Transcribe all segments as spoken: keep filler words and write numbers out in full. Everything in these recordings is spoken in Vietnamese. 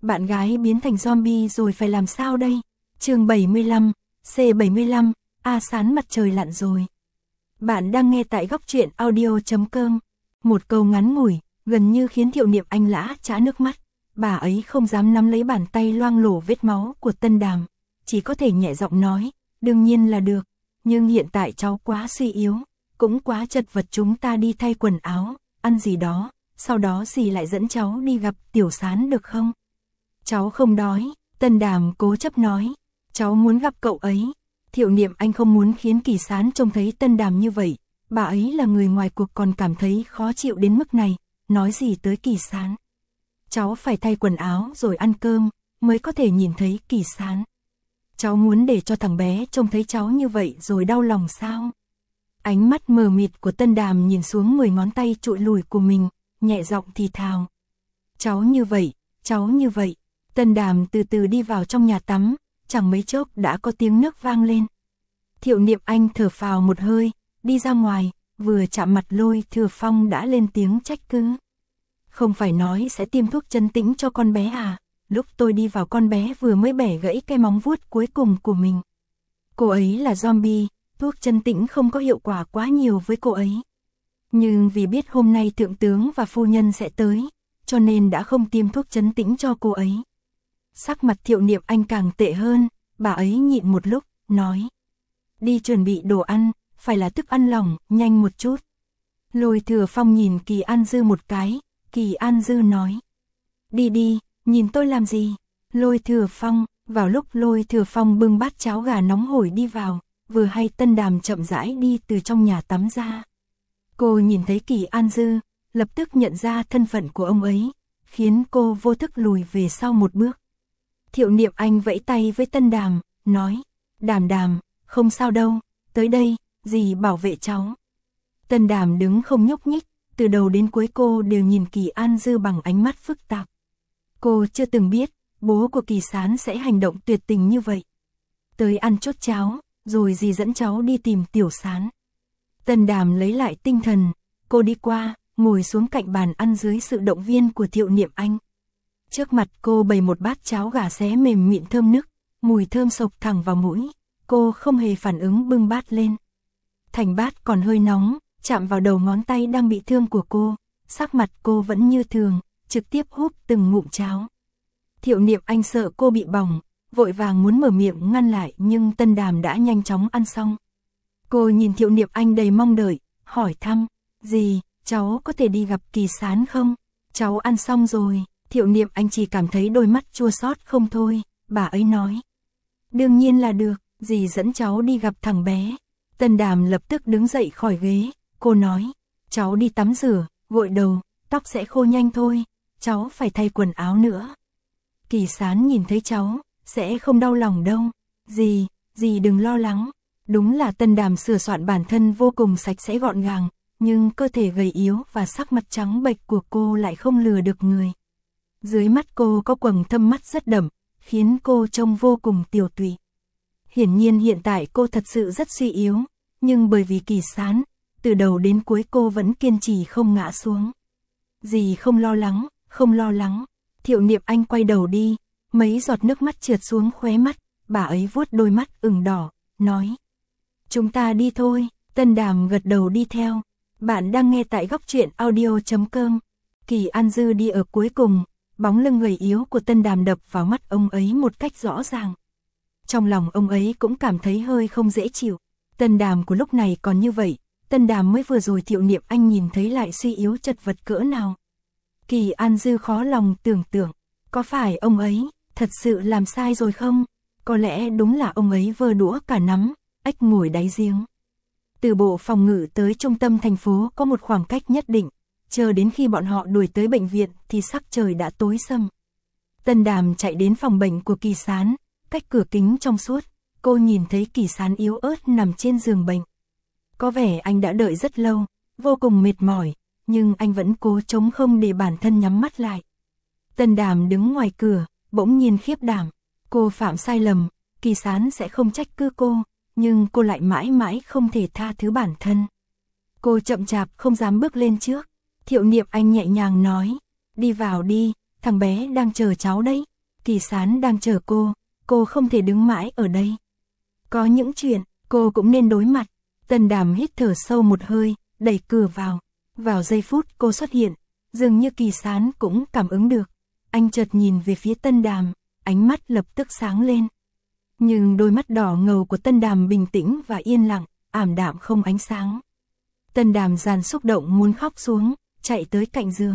bạn gái biến thành zombie rồi phải làm sao đây? Chương bảy mươi lăm, C bảy mươi lăm, A Sán mặt trời lặn rồi. Bạn đang nghe tại góc truyện audio chấm com. Một câu ngắn ngủi, gần như khiến Thiệu Niệm Anh lã chã nước mắt. Bà ấy không dám nắm lấy bàn tay loang lổ vết máu của Tân Đàm, chỉ có thể nhẹ giọng nói, đương nhiên là được, nhưng hiện tại cháu quá suy yếu, cũng quá chật vật, chúng ta đi thay quần áo, ăn gì đó, sau đó dì lại dẫn cháu đi gặp Tiểu Sán được không? Cháu không đói, Tân Đàm cố chấp nói, cháu muốn gặp cậu ấy. Thiệu Niệm Anh không muốn khiến Kỳ Sán trông thấy Tân Đàm như vậy, bà ấy là người ngoài cuộc còn cảm thấy khó chịu đến mức này, nói gì tới Kỳ Sán. Cháu phải thay quần áo rồi ăn cơm, mới có thể nhìn thấy Kỳ Sán. Cháu muốn để cho thằng bé trông thấy cháu như vậy rồi đau lòng sao? Ánh mắt mờ mịt của Tân Đàm nhìn xuống mười ngón tay trụi lùi của mình, nhẹ giọng thì thào. Cháu như vậy, cháu như vậy. Tân Đàm từ từ đi vào trong nhà tắm, chẳng mấy chốc đã có tiếng nước vang lên. Thiệu Niệm Anh thở phào một hơi, đi ra ngoài, vừa chạm mặt Lôi Thừa Phong đã lên tiếng trách cứ. Không phải nói sẽ tiêm thuốc chấn tĩnh cho con bé à? Lúc tôi đi vào con bé vừa mới bẻ gãy cái móng vuốt cuối cùng của mình. Cô ấy là zombie, thuốc chấn tĩnh không có hiệu quả quá nhiều với cô ấy. Nhưng vì biết hôm nay thượng tướng và phu nhân sẽ tới, cho nên đã không tiêm thuốc chấn tĩnh cho cô ấy. Sắc mặt Thiệu Niệm Anh càng tệ hơn, bà ấy nhịn một lúc, nói. Đi chuẩn bị đồ ăn, phải là thức ăn lỏng, nhanh một chút. Lôi Thừa Phong nhìn Kỳ An Dư một cái, Kỳ An Dư nói. Đi đi, nhìn tôi làm gì? Lôi Thừa Phong, vào lúc Lôi Thừa Phong bưng bát cháo gà nóng hổi đi vào, vừa hay Tân Đàm chậm rãi đi từ trong nhà tắm ra. Cô nhìn thấy Kỳ An Dư, lập tức nhận ra thân phận của ông ấy, khiến cô vô thức lùi về sau một bước. Thiệu Niệm Anh vẫy tay với Tân Đàm, nói, Đàm Đàm, không sao đâu, tới đây, dì bảo vệ cháu. Tân Đàm đứng không nhúc nhích, từ đầu đến cuối cô đều nhìn Kỳ An Dư bằng ánh mắt phức tạp. Cô chưa từng biết, bố của Kỳ Sán sẽ hành động tuyệt tình như vậy. Tới ăn chốt cháo, rồi dì dẫn cháu đi tìm Tiểu Sán. Tân Đàm lấy lại tinh thần, cô đi qua, ngồi xuống cạnh bàn ăn dưới sự động viên của Thiệu Niệm Anh. Trước mặt cô bày một bát cháo gà xé mềm mịn thơm nức, mùi thơm sộc thẳng vào mũi, cô không hề phản ứng bưng bát lên. Thành bát còn hơi nóng, chạm vào đầu ngón tay đang bị thương của cô, sắc mặt cô vẫn như thường, trực tiếp húp từng ngụm cháo. Thiệu Niệm Anh sợ cô bị bỏng, vội vàng muốn mở miệng ngăn lại nhưng Tân Đàm đã nhanh chóng ăn xong. Cô nhìn Thiệu Niệm Anh đầy mong đợi, hỏi thăm, dì, cháu có thể đi gặp Kỳ Sán không? Cháu ăn xong rồi. Thiệu Niệm Anh chỉ cảm thấy đôi mắt chua xót không thôi, bà ấy nói. Đương nhiên là được, dì dẫn cháu đi gặp thằng bé. Tân Đàm lập tức đứng dậy khỏi ghế, cô nói, cháu đi tắm rửa, gội đầu, tóc sẽ khô nhanh thôi, cháu phải thay quần áo nữa. Kỳ Sán nhìn thấy cháu, sẽ không đau lòng đâu, dì, dì đừng lo lắng. Đúng là Tân Đàm sửa soạn bản thân vô cùng sạch sẽ gọn gàng, nhưng cơ thể gầy yếu và sắc mặt trắng bệch của cô lại không lừa được người. Dưới mắt cô có quầng thâm mắt rất đậm, khiến cô trông vô cùng tiều tụy. Hiển nhiên hiện tại cô thật sự rất suy yếu, nhưng bởi vì Kỳ Sán, từ đầu đến cuối cô vẫn kiên trì không ngã xuống. Dì không lo lắng, không lo lắng. Thiệu Niệm Anh quay đầu đi, mấy giọt nước mắt trượt xuống khóe mắt, bà ấy vuốt đôi mắt ửng đỏ, nói. Chúng ta đi thôi. Tân Đàm gật đầu đi theo. Bạn đang nghe tại góc truyện audio chấm com. Kỳ An Dư đi ở cuối cùng, bóng lưng gầy yếu của Tân Đàm đập vào mắt ông ấy một cách rõ ràng. Trong lòng ông ấy cũng cảm thấy hơi không dễ chịu. Tân Đàm của lúc này còn như vậy, Tân Đàm mới vừa rồi Thiệu Niệm Anh nhìn thấy lại suy yếu chật vật cỡ nào. Kỳ An Dư khó lòng tưởng tượng, có phải ông ấy thật sự làm sai rồi không? Có lẽ đúng là ông ấy vơ đũa cả nắm, ếch ngồi đáy giếng. Từ bộ phòng ngự tới trung tâm thành phố có một khoảng cách nhất định, chờ đến khi bọn họ đuổi tới bệnh viện thì sắc trời đã tối sầm. Tân Đàm chạy đến phòng bệnh của Kỳ Sán, cách cửa kính trong suốt, cô nhìn thấy Kỳ Sán yếu ớt nằm trên giường bệnh. Có vẻ anh đã đợi rất lâu, vô cùng mệt mỏi, nhưng anh vẫn cố chống không để bản thân nhắm mắt lại. Tân Đàm đứng ngoài cửa, bỗng nhiên khiếp đảm, cô phạm sai lầm, Kỳ Sán sẽ không trách cứ cô, nhưng cô lại mãi mãi không thể tha thứ bản thân. Cô chậm chạp không dám bước lên trước. Thiệu Niệm Anh nhẹ nhàng nói, đi vào đi, thằng bé đang chờ cháu đấy. Kỳ Sán đang chờ cô, cô không thể đứng mãi ở đây. Có những chuyện, cô cũng nên đối mặt. Tân Đàm hít thở sâu một hơi, đẩy cửa vào. Vào giây phút cô xuất hiện, dường như Kỳ Sán cũng cảm ứng được. Anh chợt nhìn về phía Tân Đàm, ánh mắt lập tức sáng lên. Nhưng đôi mắt đỏ ngầu của Tân Đàm bình tĩnh và yên lặng, ảm đạm không ánh sáng. Tân Đàm dàn xúc động muốn khóc xuống, chạy tới cạnh giường.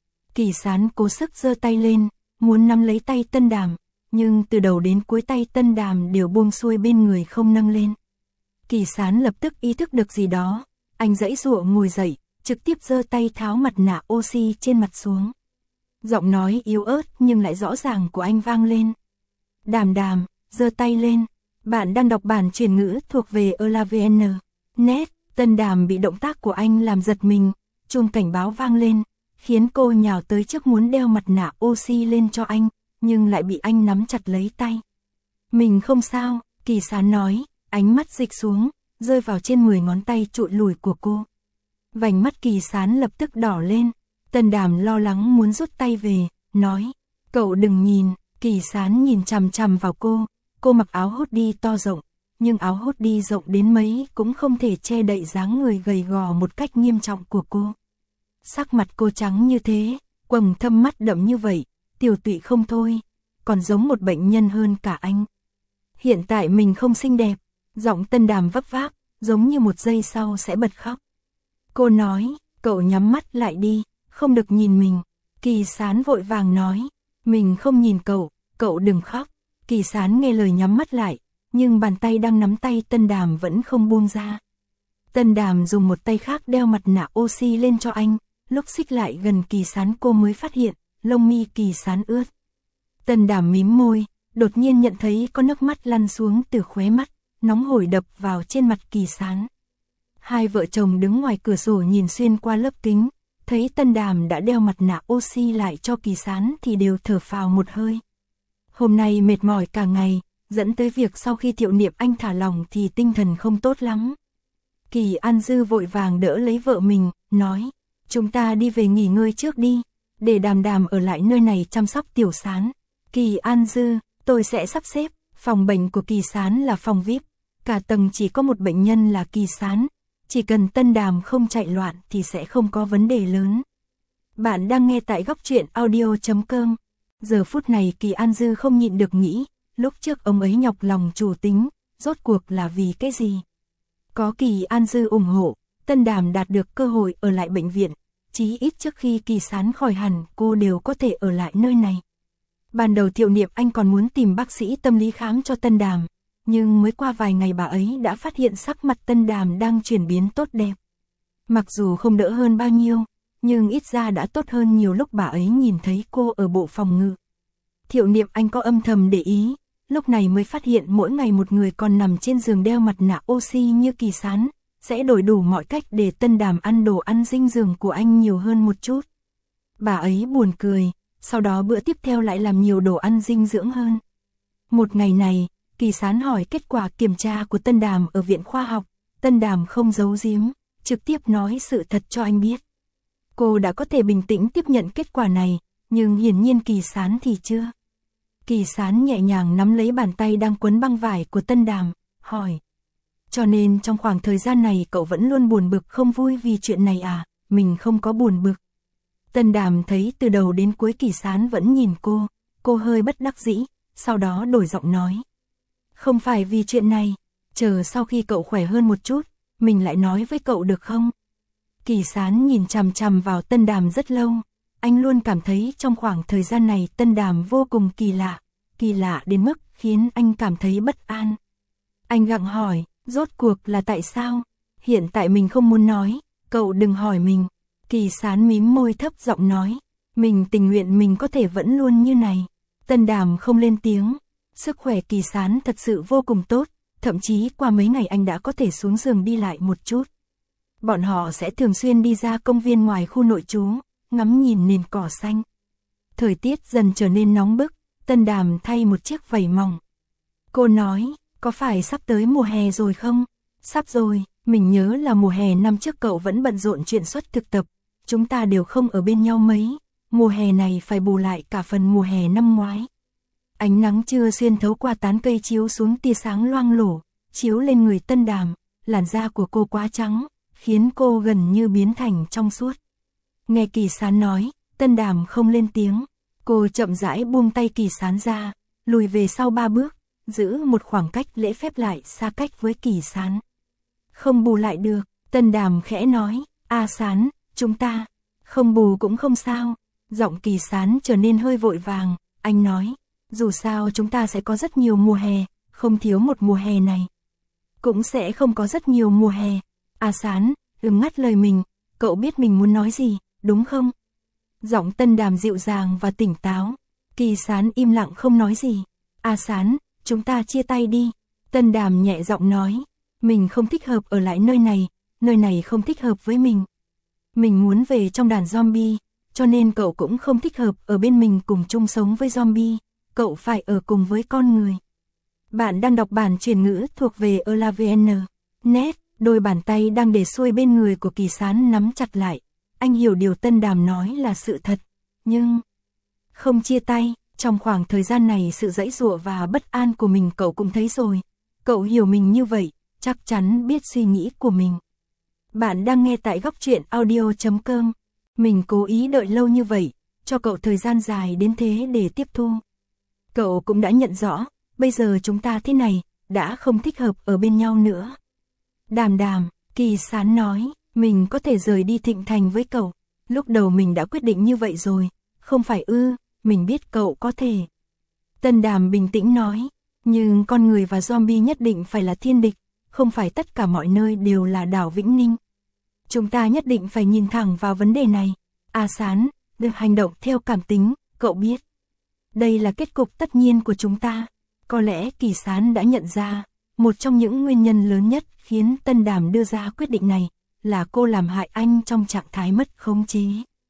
Kỳ Sán cố sức giơ tay lên, muốn nắm lấy tay Tân Đàm, nhưng từ đầu đến cuối tay Tân Đàm đều buông xuôi bên người không nâng lên. Kỳ Sán lập tức ý thức được gì đó, anh giãy giụa ngồi dậy, trực tiếp giơ tay tháo mặt nạ oxy trên mặt xuống. Giọng nói yếu ớt nhưng lại rõ ràng của anh vang lên. Đàm Đàm, giơ tay lên, bạn đang đọc bản chuyển ngữ thuộc về elavn. Net, Tân Đàm bị động tác của anh làm giật mình, chuông cảnh báo vang lên, khiến cô nhào tới trước muốn đeo mặt nạ oxy lên cho anh, nhưng lại bị anh nắm chặt lấy tay. Mình không sao, Kỳ Sán nói, ánh mắt dịch xuống, rơi vào trên mười ngón tay trụi lùi của cô. Vành mắt Kỳ Sán lập tức đỏ lên, Tân Đàm lo lắng muốn rút tay về, nói, cậu đừng nhìn. Kỳ Sán nhìn chằm chằm vào cô, cô mặc áo hoodie to rộng, nhưng áo hoodie rộng đến mấy cũng không thể che đậy dáng người gầy gò một cách nghiêm trọng của cô. Sắc mặt cô trắng như thế, quầng thâm mắt đậm như vậy, tiểu tụy không thôi, còn giống một bệnh nhân hơn cả anh. Hiện tại mình không xinh đẹp, giọng Tân Đàm vấp váp, giống như một giây sau sẽ bật khóc. Cô nói, cậu nhắm mắt lại đi, không được nhìn mình. Kỳ Sán vội vàng nói, mình không nhìn cậu, cậu đừng khóc. Kỳ Sán nghe lời nhắm mắt lại, nhưng bàn tay đang nắm tay Tân Đàm vẫn không buông ra. Tân Đàm dùng một tay khác đeo mặt nạ oxy lên cho anh, lúc xích lại gần Kỳ Sán cô mới phát hiện, lông mi Kỳ Sán ướt. Tân Đàm mím môi, đột nhiên nhận thấy có nước mắt lăn xuống từ khóe mắt, nóng hổi đập vào trên mặt Kỳ Sán. Hai vợ chồng đứng ngoài cửa sổ nhìn xuyên qua lớp kính, thấy Tân Đàm đã đeo mặt nạ oxy lại cho Kỳ Sán thì đều thở phào một hơi. Hôm nay mệt mỏi cả ngày, dẫn tới việc sau khi Thiệu Niệm Anh thả lỏng thì tinh thần không tốt lắm. Kỳ An Dư vội vàng đỡ lấy vợ mình, nói, chúng ta đi về nghỉ ngơi trước đi, để Đàm Đàm ở lại nơi này chăm sóc Tiểu Sán. Kỳ An Dư, tôi sẽ sắp xếp, phòng bệnh của Kỳ Sán là phòng vi ai pi, cả tầng chỉ có một bệnh nhân là Kỳ Sán, chỉ cần Tân Đàm không chạy loạn thì sẽ không có vấn đề lớn. Bạn đang nghe tại góc truyện audio chấm com. Giờ phút này Kỳ An Dư không nhịn được nghĩ, lúc trước ông ấy nhọc lòng chủ tính, rốt cuộc là vì cái gì? Có Kỳ An Dư ủng hộ, Tân Đàm đạt được cơ hội ở lại bệnh viện, chí ít trước khi Kỳ Sán khỏi hẳn cô đều có thể ở lại nơi này. Ban đầu Thiệu Niệm Anh còn muốn tìm bác sĩ tâm lý khám cho Tân Đàm, nhưng mới qua vài ngày bà ấy đã phát hiện sắc mặt Tân Đàm đang chuyển biến tốt đẹp. Mặc dù không đỡ hơn bao nhiêu, nhưng ít ra đã tốt hơn nhiều lúc bà ấy nhìn thấy cô ở bộ phòng ngự. Thiệu Niệm Anh có âm thầm để ý, lúc này mới phát hiện mỗi ngày một người còn nằm trên giường đeo mặt nạ oxy như Kỳ Sán, sẽ đổi đủ mọi cách để Tân Đàm ăn đồ ăn dinh dưỡng của anh nhiều hơn một chút. Bà ấy buồn cười, sau đó bữa tiếp theo lại làm nhiều đồ ăn dinh dưỡng hơn. Một ngày này, Kỳ Sán hỏi kết quả kiểm tra của Tân Đàm ở viện khoa học, Tân Đàm không giấu giếm, trực tiếp nói sự thật cho anh biết. Cô đã có thể bình tĩnh tiếp nhận kết quả này, nhưng hiển nhiên Kỳ Sán thì chưa. Kỳ Sán nhẹ nhàng nắm lấy bàn tay đang quấn băng vải của Tân Đàm, hỏi. Cho nên trong khoảng thời gian này cậu vẫn luôn buồn bực không vui vì chuyện này à? Mình không có buồn bực. Tân Đàm thấy từ đầu đến cuối Kỳ Sán vẫn nhìn cô, cô hơi bất đắc dĩ, sau đó đổi giọng nói. Không phải vì chuyện này, chờ sau khi cậu khỏe hơn một chút, mình lại nói với cậu được không? Kỳ Sán nhìn chằm chằm vào Tân Đàm rất lâu, anh luôn cảm thấy trong khoảng thời gian này Tân Đàm vô cùng kỳ lạ, kỳ lạ đến mức khiến anh cảm thấy bất an. Anh gặng hỏi, rốt cuộc là tại sao? Hiện tại mình không muốn nói, cậu đừng hỏi mình. Kỳ Sán mím môi thấp giọng nói, mình tình nguyện mình có thể vẫn luôn như này. Tân Đàm không lên tiếng, sức khỏe Kỳ Sán thật sự vô cùng tốt, thậm chí qua mấy ngày anh đã có thể xuống giường đi lại một chút. Bọn họ sẽ thường xuyên đi ra công viên ngoài khu nội trú, ngắm nhìn nền cỏ xanh. Thời tiết dần trở nên nóng bức, Tân Đàm thay một chiếc vảy mỏng. Cô nói, có phải sắp tới mùa hè rồi không? Sắp rồi, mình nhớ là mùa hè năm trước cậu vẫn bận rộn chuyện xuất thực tập, chúng ta đều không ở bên nhau mấy, mùa hè này phải bù lại cả phần mùa hè năm ngoái. Ánh nắng trưa xuyên thấu qua tán cây chiếu xuống tia sáng loang lổ, chiếu lên người Tân Đàm, làn da của cô quá trắng, khiến cô gần như biến thành trong suốt. Nghe Kỳ Sán nói, Tân Đàm không lên tiếng, cô chậm rãi buông tay Kỳ Sán ra, lùi về sau ba bước, giữ một khoảng cách lễ phép lại xa cách với Kỳ Sán. Không bù lại được, Tân Đàm khẽ nói, A Sán, chúng ta, không bù cũng không sao. Giọng Kỳ Sán trở nên hơi vội vàng, anh nói, dù sao chúng ta sẽ có rất nhiều mùa hè, không thiếu một mùa hè này. Cũng sẽ không có rất nhiều mùa hè. A Sán, đừng ngắt lời mình, cậu biết mình muốn nói gì, đúng không? Giọng Tân Đàm dịu dàng và tỉnh táo. Kỳ Sán im lặng không nói gì. A Sán, chúng ta chia tay đi. Tân Đàm nhẹ giọng nói, mình không thích hợp ở lại nơi này, nơi này không thích hợp với mình. Mình muốn về trong đàn zombie, cho nên cậu cũng không thích hợp ở bên mình cùng chung sống với zombie, cậu phải ở cùng với con người. Bạn đang đọc bản chuyển ngữ thuộc về elavn chấm net, đôi bàn tay đang để xuôi bên người của Kỳ Sán nắm chặt lại. Anh hiểu điều Tân Đàm nói là sự thật, nhưng không chia tay, trong khoảng thời gian này sự giãy giụa và bất an của mình cậu cũng thấy rồi. Cậu hiểu mình như vậy, chắc chắn biết suy nghĩ của mình. Bạn đang nghe tại góc truyện audio chấm com. Mình cố ý đợi lâu như vậy, cho cậu thời gian dài đến thế để tiếp thu. Cậu cũng đã nhận rõ, bây giờ chúng ta thế này, đã không thích hợp ở bên nhau nữa. Đàm Đàm, Kỳ Sán nói, mình có thể rời đi Thịnh Thành với cậu. Lúc đầu mình đã quyết định như vậy rồi, không phải ư, mình biết cậu có thể. Tân Đàm bình tĩnh nói, nhưng con người và zombie nhất định phải là thiên địch, không phải tất cả mọi nơi đều là đảo Vĩnh Ninh. Chúng ta nhất định phải nhìn thẳng vào vấn đề này. A Sán, được hành động theo cảm tính, cậu biết. Đây là kết cục tất nhiên của chúng ta. Có lẽ Kỳ Sán đã nhận ra, một trong những nguyên nhân lớn nhất khiến Tân Đàm đưa ra quyết định này, là cô làm hại anh trong trạng thái mất khống chế.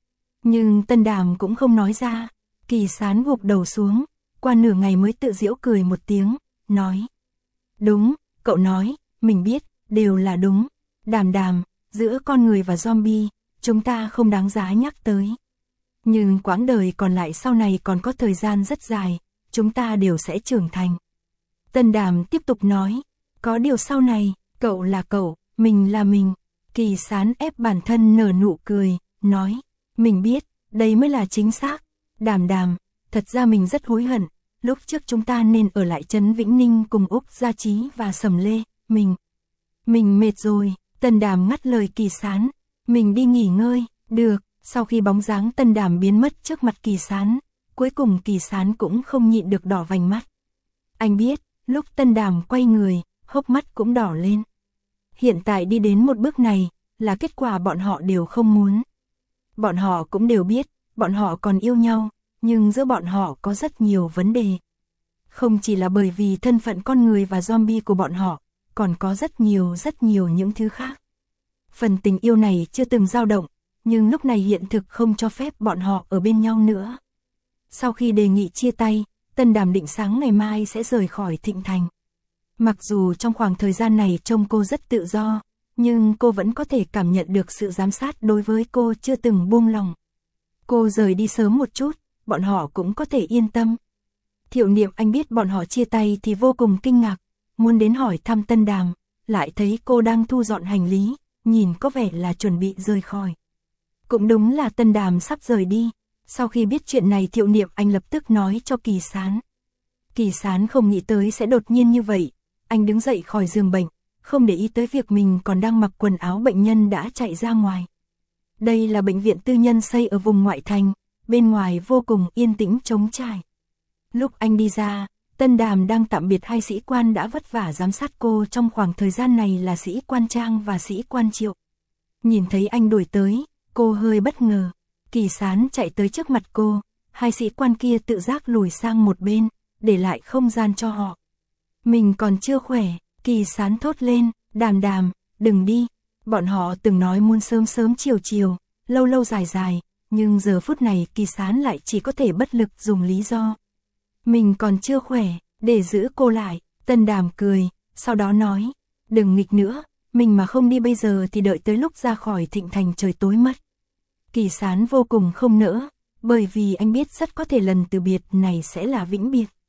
Nhưng Tân Đàm cũng không nói ra. Kỳ Sán gục đầu xuống, qua nửa ngày mới tự giễu cười một tiếng, nói. Đúng, cậu nói, mình biết, đều là đúng. Đàm Đàm, giữa con người và zombie, chúng ta không đáng giá nhắc tới. Nhưng quãng đời còn lại sau này còn có thời gian rất dài, chúng ta đều sẽ trưởng thành. Tân Đàm tiếp tục nói, có điều sau này, cậu là cậu, mình là mình. Kỳ Sán ép bản thân nở nụ cười, nói, mình biết, đây mới là chính xác. Đàm Đàm, thật ra mình rất hối hận, lúc trước chúng ta nên ở lại trấn Vĩnh Ninh cùng Úc Gia Trí và Sầm Lê, mình. Mình mệt rồi, Tân Đàm ngắt lời Kỳ Sán, mình đi nghỉ ngơi, được. Sau khi bóng dáng Tân Đàm biến mất trước mặt Kỳ Sán, cuối cùng Kỳ Sán cũng không nhịn được đỏ vành mắt. Anh biết, lúc Tân Đàm quay người, hốc mắt cũng đỏ lên. Hiện tại đi đến một bước này, là kết quả bọn họ đều không muốn. Bọn họ cũng đều biết, bọn họ còn yêu nhau, nhưng giữa bọn họ có rất nhiều vấn đề. Không chỉ là bởi vì thân phận con người và zombie của bọn họ, còn có rất nhiều rất nhiều những thứ khác. Phần tình yêu này chưa từng dao động, nhưng lúc này hiện thực không cho phép bọn họ ở bên nhau nữa. Sau khi đề nghị chia tay, Tân Đàm định sáng ngày mai sẽ rời khỏi Thịnh Thành. Mặc dù trong khoảng thời gian này trông cô rất tự do, nhưng cô vẫn có thể cảm nhận được sự giám sát đối với cô chưa từng buông lòng. Cô rời đi sớm một chút, bọn họ cũng có thể yên tâm. Thiệu Niệm Anh biết bọn họ chia tay thì vô cùng kinh ngạc, muốn đến hỏi thăm Tân Đàm, lại thấy cô đang thu dọn hành lý, nhìn có vẻ là chuẩn bị rời khỏi. Cũng đúng là Tân Đàm sắp rời đi. Sau khi biết chuyện này Thiệu Niệm Anh lập tức nói cho Kỳ Sán. Kỳ Sán không nghĩ tới sẽ đột nhiên như vậy. Anh đứng dậy khỏi giường bệnh, không để ý tới việc mình còn đang mặc quần áo bệnh nhân đã chạy ra ngoài. Đây là bệnh viện tư nhân xây ở vùng ngoại thành, bên ngoài vô cùng yên tĩnh trống trải. Lúc anh đi ra, Tân Đàm đang tạm biệt hai sĩ quan đã vất vả giám sát cô trong khoảng thời gian này là sĩ quan Trang và sĩ quan Triệu. Nhìn thấy anh đuổi tới, cô hơi bất ngờ. Kỳ Sán chạy tới trước mặt cô, hai sĩ quan kia tự giác lùi sang một bên, để lại không gian cho họ. Mình còn chưa khỏe, Kỳ Sán thốt lên, Đàm Đàm, đừng đi. Bọn họ từng nói muốn sớm sớm chiều chiều, lâu lâu dài dài, nhưng giờ phút này Kỳ Sán lại chỉ có thể bất lực dùng lý do. Mình còn chưa khỏe, để giữ cô lại. Tân Đàm cười, sau đó nói, đừng nghịch nữa, mình mà không đi bây giờ thì đợi tới lúc ra khỏi Thịnh Thành trời tối mất. Kỳ Sán vô cùng không nỡ, bởi vì anh biết rất có thể lần từ biệt này sẽ là vĩnh biệt.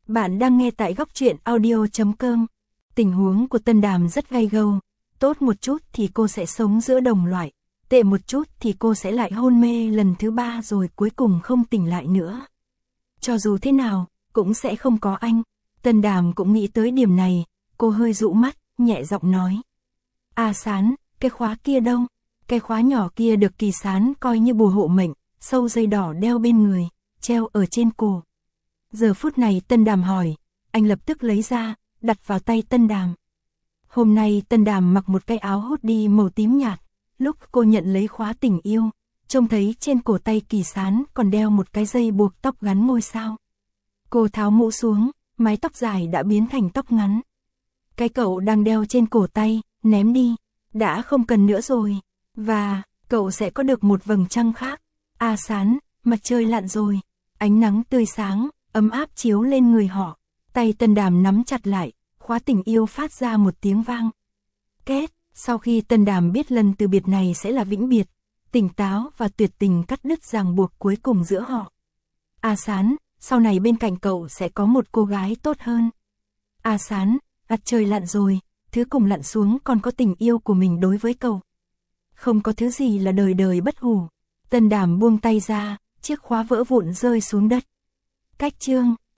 Bạn đang nghe tại góc truyện audio.com. Tình huống của Tân Đàm rất gay gâu. Tốt một chút thì cô sẽ sống giữa đồng loại. Tệ một chút thì cô sẽ lại hôn mê lần thứ ba rồi cuối cùng không tỉnh lại nữa. Cho dù thế nào, cũng sẽ không có anh. Tân Đàm cũng nghĩ tới điểm này. Cô hơi dụ mắt, nhẹ giọng nói. A Sán, cái khóa kia đâu? Cái khóa nhỏ kia được Kỳ Sán coi như bùa hộ mệnh, sâu dây đỏ đeo bên người, treo ở trên cổ. Giờ phút này Tân Đàm hỏi, anh lập tức lấy ra, đặt vào tay Tân Đàm. Hôm nay Tân Đàm mặc một cái áo hoodie màu tím nhạt, lúc cô nhận lấy khóa tình yêu, trông thấy trên cổ tay Kỳ Sán còn đeo một cái dây buộc tóc gắn ngôi sao. Cô tháo mũ xuống, mái tóc dài đã biến thành tóc ngắn. Cái cậu đang đeo trên cổ tay, ném đi, đã không cần nữa rồi, và cậu sẽ có được một vầng trăng khác. A Sán, mặt trời lặn rồi, ánh nắng tươi sáng, ấm áp chiếu lên người họ. Tay Tân Đàm nắm chặt lại, khóa tình yêu phát ra một tiếng vang. Két, sau khi Tân Đàm biết lần từ biệt này sẽ là vĩnh biệt, tỉnh táo và tuyệt tình cắt đứt ràng buộc cuối cùng giữa họ. A Sán, sau này bên cạnh cậu sẽ có một cô gái tốt hơn. A Sán, mặt trời lặn rồi, thứ cùng lặn xuống còn có tình yêu của mình đối với cậu. Không có thứ gì là đời đời bất hủ. Tân Đàm buông tay ra, chiếc khóa vỡ vụn rơi xuống đất. Cách chương